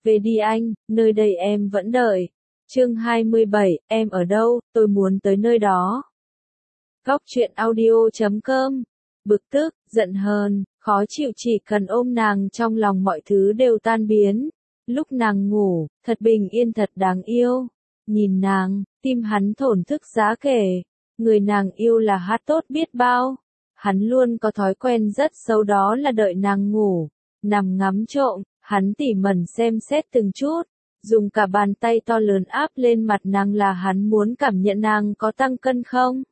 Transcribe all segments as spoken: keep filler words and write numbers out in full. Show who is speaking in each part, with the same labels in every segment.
Speaker 1: Về đi anh, nơi đây em vẫn đợi. Chương hai mươi bảy, em ở đâu, tôi muốn tới nơi đó. Góc truyện audio chấm com. Bực tức, giận hờn, khó chịu chỉ cần ôm nàng trong lòng mọi thứ đều tan biến. Lúc nàng ngủ, thật bình yên thật đáng yêu. Nhìn nàng, tim hắn thổn thức giá kể. Người nàng yêu là hát tốt biết bao. Hắn luôn có thói quen rất xấu đó là đợi nàng ngủ, nằm ngắm trộm, hắn tỉ mẩn xem xét từng chút. Dùng cả bàn tay to lớn áp lên mặt nàng là hắn muốn cảm nhận nàng có tăng cân không.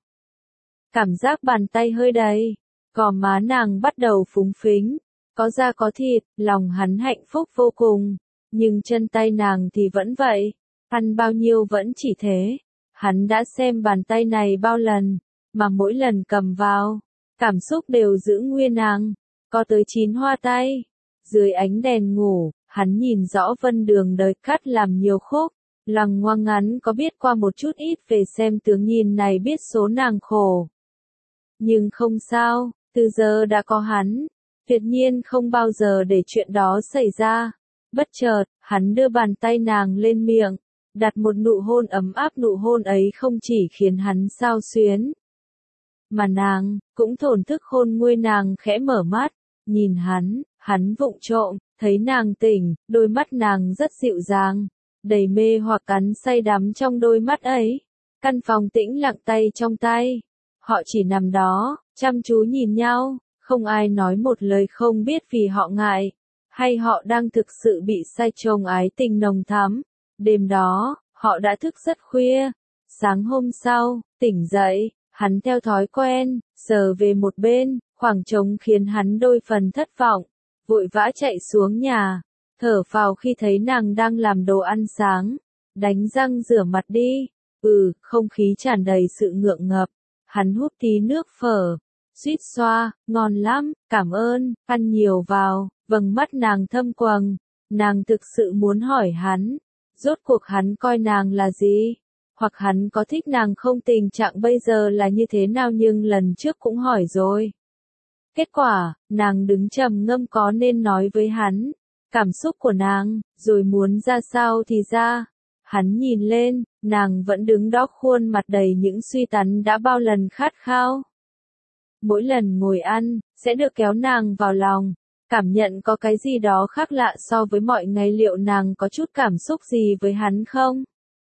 Speaker 1: Cảm giác bàn tay hơi đầy, gò má nàng bắt đầu phúng phính, có da có thịt, lòng hắn hạnh phúc vô cùng. Nhưng chân tay nàng thì vẫn vậy, ăn bao nhiêu vẫn chỉ thế. Hắn đã xem bàn tay này bao lần, mà mỗi lần cầm vào, cảm xúc đều giữ nguyên nàng, có tới chín hoa tay. Dưới ánh đèn ngủ, hắn nhìn rõ vân đường đời cắt làm nhiều khúc, lằng ngoằng ngắn có biết qua một chút ít về xem tướng nhìn này biết số nàng khổ. Nhưng không sao, từ giờ đã có hắn, tuyệt nhiên không bao giờ để chuyện đó xảy ra. Bất chợt, hắn đưa bàn tay nàng lên miệng, đặt một nụ hôn ấm áp, nụ hôn ấy không chỉ khiến hắn xao xuyến, mà nàng cũng thổn thức hôn môi nàng khẽ mở mắt, nhìn hắn, hắn vụng trộm, thấy nàng tỉnh, đôi mắt nàng rất dịu dàng, đầy mê hoặc cắn say đắm trong đôi mắt ấy. Căn phòng tĩnh lặng tay trong tay, họ chỉ nằm đó, chăm chú nhìn nhau, không ai nói một lời, không biết vì họ ngại, hay họ đang thực sự bị say chồng ái tình nồng thắm. Đêm đó, họ đã thức rất khuya. Sáng hôm sau, tỉnh dậy, hắn theo thói quen, sờ về một bên, khoảng trống khiến hắn đôi phần thất vọng, vội vã chạy xuống nhà, thở phào khi thấy nàng đang làm đồ ăn sáng, đánh răng rửa mặt đi. Ừ, không khí tràn đầy sự ngượng ngập, hắn hút tí nước phở, suýt xoa, ngon lắm, cảm ơn, ăn nhiều vào. Vầng mắt nàng thâm quầng, nàng thực sự muốn hỏi hắn, rốt cuộc hắn coi nàng là gì? Hoặc hắn có thích nàng không, tình trạng bây giờ là như thế nào, nhưng lần trước cũng hỏi rồi. Kết quả, nàng đứng trầm ngâm có nên nói với hắn cảm xúc của nàng, rồi muốn ra sao thì ra. Hắn nhìn lên, nàng vẫn đứng đó, khuôn mặt đầy những suy tắn đã bao lần khát khao. Mỗi lần ngồi ăn, sẽ được kéo nàng vào lòng, cảm nhận có cái gì đó khác lạ so với mọi ngày. Liệu nàng có chút cảm xúc gì với hắn không?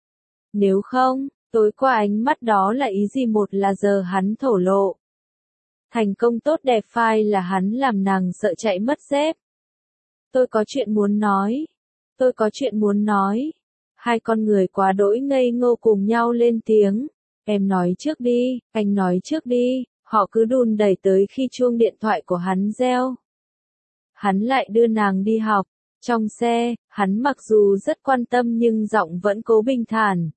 Speaker 1: Nếu không, tối qua ánh mắt đó là ý gì? Một là giờ hắn thổ lộ thành công tốt đẹp, phai là hắn làm nàng sợ chạy mất dép. Tôi có chuyện muốn nói. Tôi có chuyện muốn nói. Hai con người quá đỗi ngây ngô cùng nhau lên tiếng. Em nói trước đi, anh nói trước đi. Họ cứ đùn đẩy tới khi chuông điện thoại của hắn reo. Hắn lại đưa nàng đi học. Trong xe, hắn mặc dù rất quan tâm nhưng giọng vẫn cố bình thản.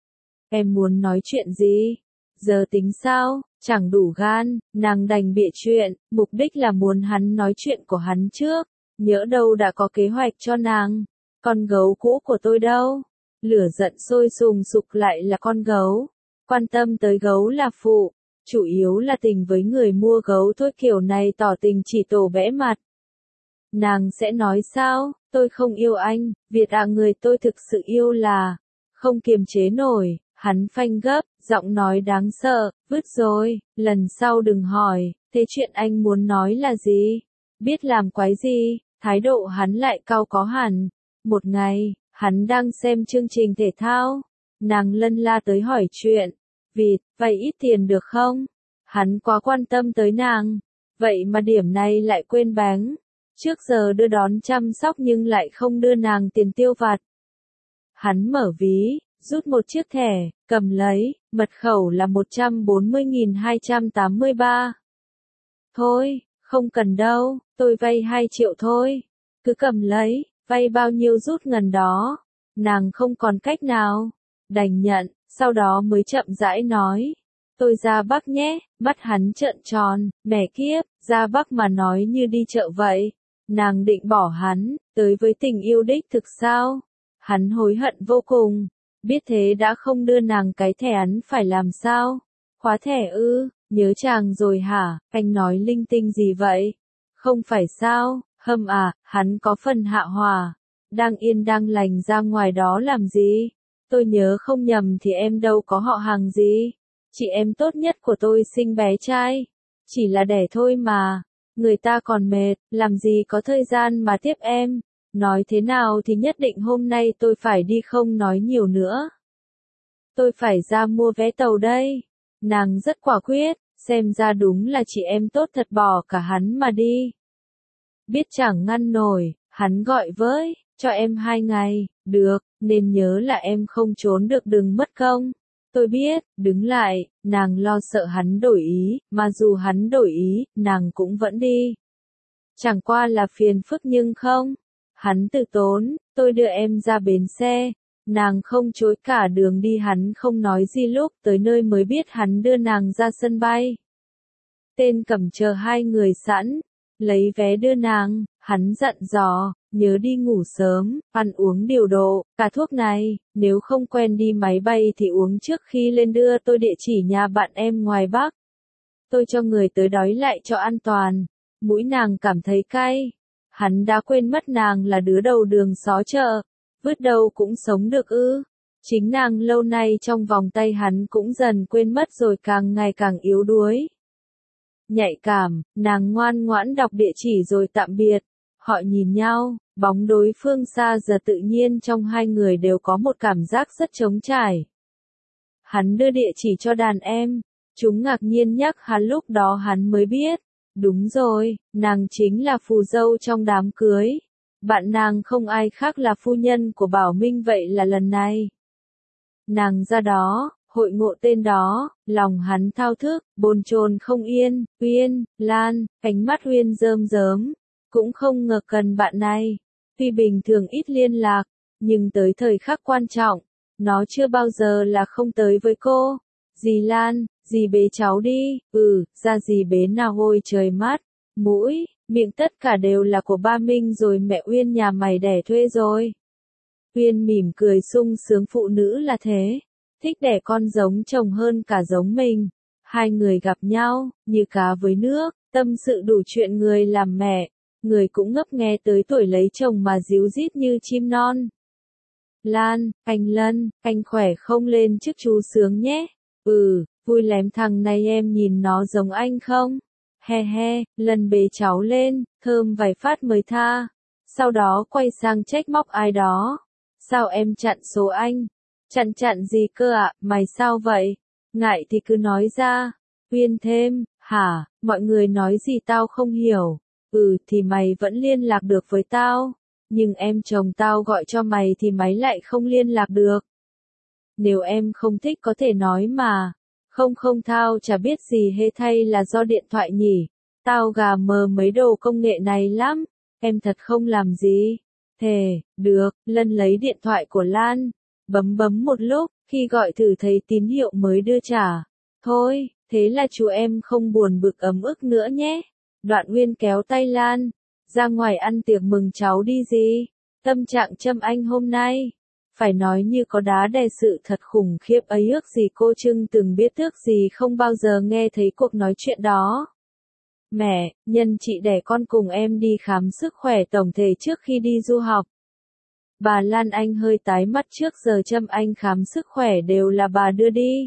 Speaker 1: Em muốn nói chuyện gì? Giờ tính sao? Chẳng đủ gan, nàng đành bịa chuyện, mục đích là muốn hắn nói chuyện của hắn trước. Nhỡ đâu đã có kế hoạch cho nàng. Con gấu cũ của tôi đâu? Lửa giận sôi sùng sục, lại là con gấu. Quan tâm tới gấu là phụ, chủ yếu là tình với người mua gấu thôi. Kiểu này tỏ tình chỉ tổ bẽ mặt. Nàng sẽ nói sao? Tôi không yêu anh, Việt ạ, người tôi thực sự yêu là... Không kiềm chế nổi, hắn phanh gấp, giọng nói đáng sợ, vứt rồi, lần sau đừng hỏi, thế chuyện anh muốn nói là gì? Biết làm quái gì? Thái độ hắn lại cau có hẳn. Một ngày, hắn đang xem chương trình thể thao, nàng lân la tới hỏi chuyện. Vịt, vay ít tiền được không? Hắn quá quan tâm tới nàng, vậy mà điểm này lại quên bén. Trước giờ đưa đón chăm sóc nhưng lại không đưa nàng tiền tiêu vặt. Hắn mở ví, rút một chiếc thẻ, cầm lấy, mật khẩu là một trăm bốn mươi nghìn hai trăm tám mươi ba. Thôi, không cần đâu, tôi vay hai triệu thôi. Cứ cầm lấy, vay bao nhiêu rút ngần đó. Nàng không còn cách nào, đành nhận, sau đó mới chậm rãi nói. Tôi ra Bắc nhé. Mắt hắn trợn tròn, mẹ kiếp, ra Bắc mà nói như đi chợ vậy. Nàng định bỏ hắn, tới với tình yêu đích thực sao? Hắn hối hận vô cùng, biết thế đã không đưa nàng cái thẻ, hắn phải làm sao? Khóa thẻ ư? Nhớ chàng rồi hả? Anh nói linh tinh gì vậy? Không phải sao? Hâm à, hắn có phần hạ hòa. đang yên đang lành ra ngoài đó làm gì? Tôi nhớ không nhầm thì em đâu có họ hàng gì. Chị em tốt nhất của tôi sinh bé trai. Chỉ là đẻ thôi mà. Người ta còn mệt, làm gì có thời gian mà tiếp em. Nói thế nào thì nhất định hôm nay tôi phải đi không nói nhiều nữa. Tôi phải ra mua vé tàu đây. Nàng rất quả quyết, xem ra đúng là chị em tốt thật bỏ cả hắn mà đi. Biết chẳng ngăn nổi, hắn gọi với, cho em hai ngày, được, nên nhớ là em không trốn được đừng mất công. Tôi biết, đứng lại, nàng lo sợ hắn đổi ý, mà dù hắn đổi ý, nàng cũng vẫn đi. Chẳng qua là phiền phức nhưng không. Hắn tự tốn, tôi đưa em ra bến xe. Nàng không chối cả đường đi hắn không nói gì lúc tới nơi mới biết hắn đưa nàng ra sân bay. Tên Cẩm chờ hai người sẵn, lấy vé đưa nàng, hắn dặn dò, nhớ đi ngủ sớm, ăn uống điều độ, cả thuốc này, nếu không quen đi máy bay thì uống trước khi lên đưa tôi địa chỉ nhà bạn em ngoài Bắc. Tôi cho người tới đói lại cho an toàn, mũi nàng cảm thấy cay. Hắn đã quên mất nàng là đứa đầu đường xó chợ, vứt đâu cũng sống được ư. Chính nàng lâu nay trong vòng tay hắn cũng dần quên mất rồi càng ngày càng yếu đuối. Nhạy cảm, nàng ngoan ngoãn đọc địa chỉ rồi tạm biệt. Họ nhìn nhau, bóng đối phương xa giờ tự nhiên trong hai người đều có một cảm giác rất trống trải. Hắn đưa địa chỉ cho đàn em, chúng ngạc nhiên nhắc hắn lúc đó hắn mới biết. Đúng rồi, nàng chính là phù dâu trong đám cưới. Bạn nàng không ai khác là phu nhân của Bảo Minh vậy là lần này. Nàng ra đó, hội ngộ tên đó, lòng hắn thao thức, bồn chồn không yên, Uyên, Lan, ánh mắt Uyên rơm rớm, cũng không ngờ cần bạn này. Tuy bình thường ít liên lạc, nhưng tới thời khắc quan trọng, nó chưa bao giờ là không tới với cô. Dì Lan, dì bế cháu đi, ừ, ra dì bế nào ôi trời mát, mũi, miệng tất cả đều là của ba Minh rồi mẹ Uyên nhà mày đẻ thuê rồi. Uyên mỉm cười sung sướng phụ nữ là thế, thích đẻ con giống chồng hơn cả giống mình. Hai người gặp nhau, như cá với nước, tâm sự đủ chuyện người làm mẹ, người cũng ngấp nghe tới tuổi lấy chồng mà díu dít như chim non. Lan, anh Lân, anh khỏe không lên chức chú sướng nhé. Ừ, vui lắm thằng này em nhìn nó giống anh không? He he, Lân bế cháu lên, thơm vài phát mới tha. Sau đó quay sang trách móc ai đó. Sao em chặn số anh? Chặn chặn gì cơ ạ, à? Mày sao vậy? Ngại thì cứ nói ra. Uyên thêm, hả, mọi người nói gì tao không hiểu. Ừ thì mày vẫn liên lạc được với tao. Nhưng em chồng tao gọi cho mày thì mày lại không liên lạc được. Nếu em không thích có thể nói mà. Không không tao chả biết gì hết hay là do điện thoại nhỉ. Tao gà mờ mấy đồ công nghệ này lắm. Em thật không làm gì. Thề, được, Lân lấy điện thoại của Lan. Bấm bấm một lúc, khi gọi thử thấy tín hiệu mới đưa trả. Thôi, thế là chú em không buồn bực ấm ức nữa nhé. Đoạn Nguyên kéo tay Lan. Ra ngoài ăn tiệc mừng cháu đi gì. Tâm trạng Trâm Anh hôm nay. Phải nói như có đá đè sự thật khủng khiếp ấy ước gì cô Trưng từng biết ước gì không bao giờ nghe thấy cuộc nói chuyện đó. Mẹ, nhân chị đẻ con cùng em đi khám sức khỏe tổng thể trước khi đi du học. Bà Lan Anh hơi tái mắt trước giờ Trâm Anh khám sức khỏe đều là bà đưa đi.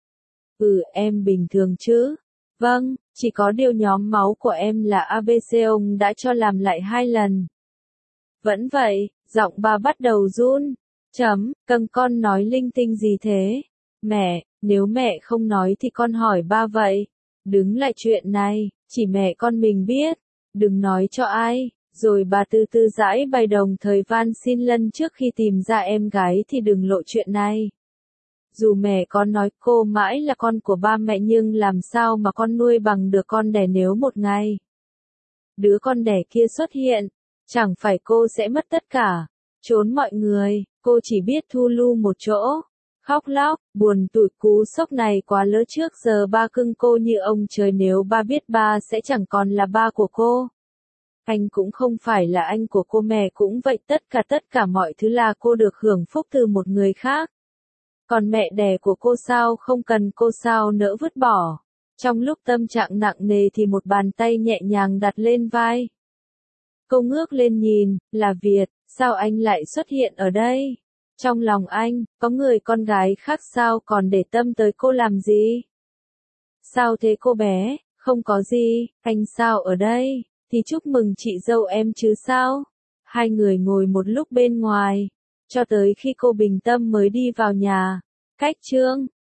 Speaker 1: Ừ em bình thường chứ. Vâng, chỉ có điều nhóm máu của em là a bê xê ông đã cho làm lại hai lần. Vẫn vậy, giọng bà bắt đầu run. Chấm, cưng con nói linh tinh gì thế? Mẹ, nếu mẹ không nói thì con hỏi ba vậy. Đứng lại chuyện này, chỉ mẹ con mình biết. Đừng nói cho ai. Rồi bà từ từ giải bày đồng thời van xin Lân trước khi tìm ra em gái thì đừng lộ chuyện này. Dù mẹ con nói cô mãi là con của ba mẹ nhưng làm sao mà con nuôi bằng được con đẻ nếu một ngày đứa con đẻ kia xuất hiện, chẳng phải cô sẽ mất tất cả, trốn mọi người, cô chỉ biết thu lu một chỗ, khóc lóc, buồn tủi cú sốc này quá lớn trước giờ ba cưng cô như ông trời nếu ba biết ba sẽ chẳng còn là ba của cô. Anh cũng không phải là anh của cô mẹ cũng vậy tất cả tất cả mọi thứ là cô được hưởng phúc từ một người khác. Còn mẹ đẻ của cô sao không cần cô sao nỡ vứt bỏ. Trong lúc tâm trạng nặng nề thì một bàn tay nhẹ nhàng đặt lên vai Cô ngước lên nhìn, là Việt, sao anh lại xuất hiện ở đây? Trong lòng anh, có người con gái khác sao còn để tâm tới cô làm gì? Sao thế cô bé? Không có gì, anh sao ở đây? Thì chúc mừng chị dâu em chứ sao? Hai người ngồi một lúc bên ngoài, cho tới khi cô bình tâm mới đi vào nhà. Cách Trương